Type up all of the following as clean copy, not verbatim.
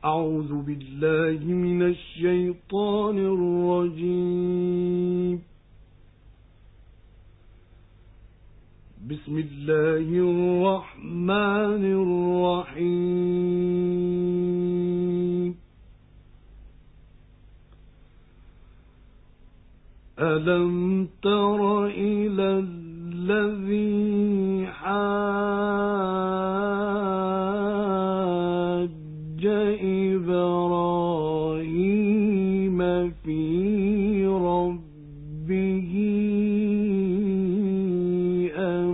أعوذ بالله من الشيطان الرجيم. بسم الله الرحمن الرحيم. ألم تر إلى الذي حاج إبراهيم في ربه أن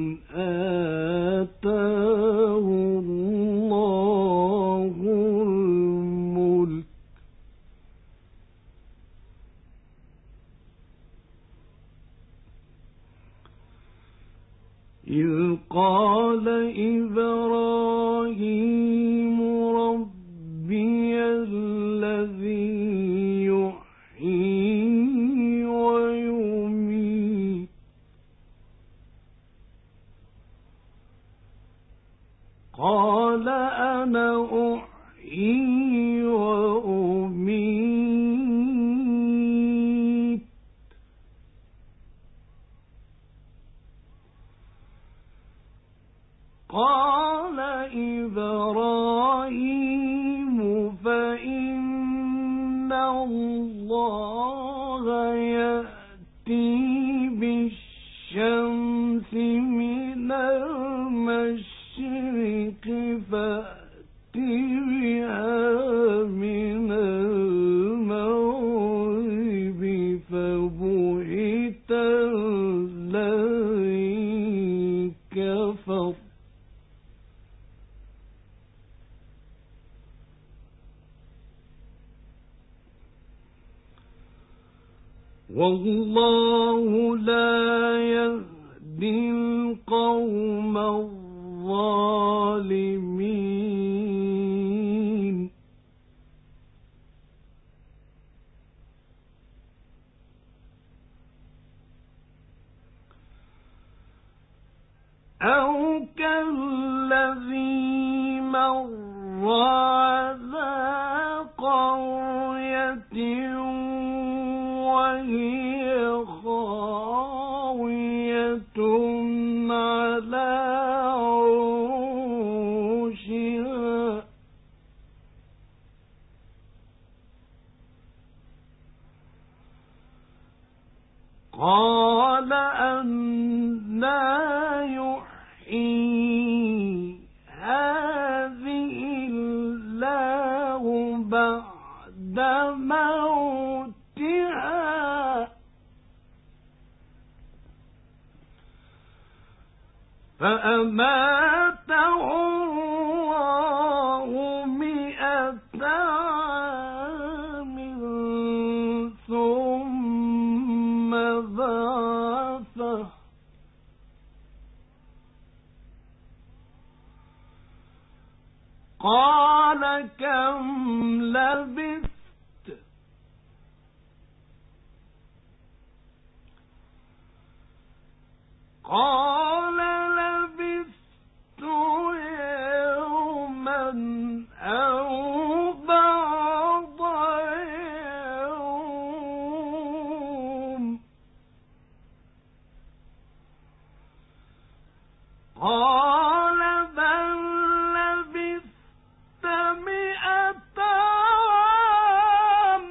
آتاه الله الملك إذ قال إبراهيم ربي الذي يحيي ويميت قال أنا أحيي وأميت قال إبراهيم فإن الله يأتي بالشمس من المشرق فأت بها من المغرب فبهت الذي كفر والله لا يهدي القوم الظالمين. أو كالذي مر على قرية وهي خاوية على عروشها قال أنى يحيي هذه الله بعد موتها فأماته الله 100 عام ثم بعثه قال كم لبثت قال لبثت يوما أو بعض يوم قال بل لبثت 100 عام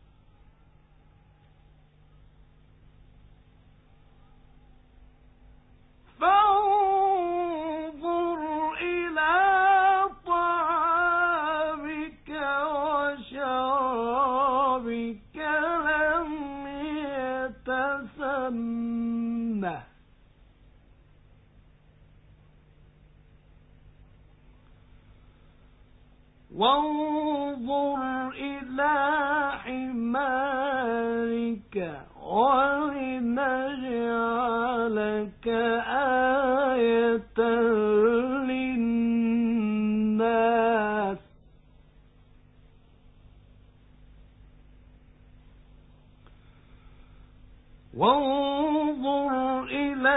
فانظر إلى طعامك وشرابك لم يتسنه وانظر إلى حمارك ولنجعلك آية للناس وانظر إلى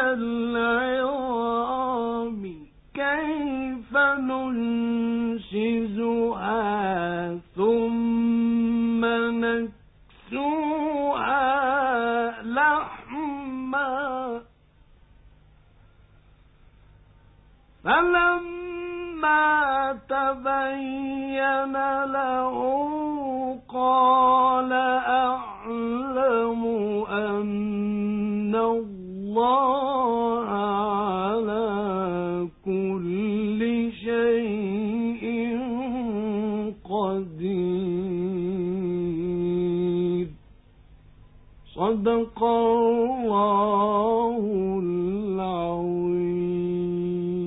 العظام كيف ننشزها فلما تبين له قال أعلم أن الله على كل شيء قدير. صدق الله العظيم.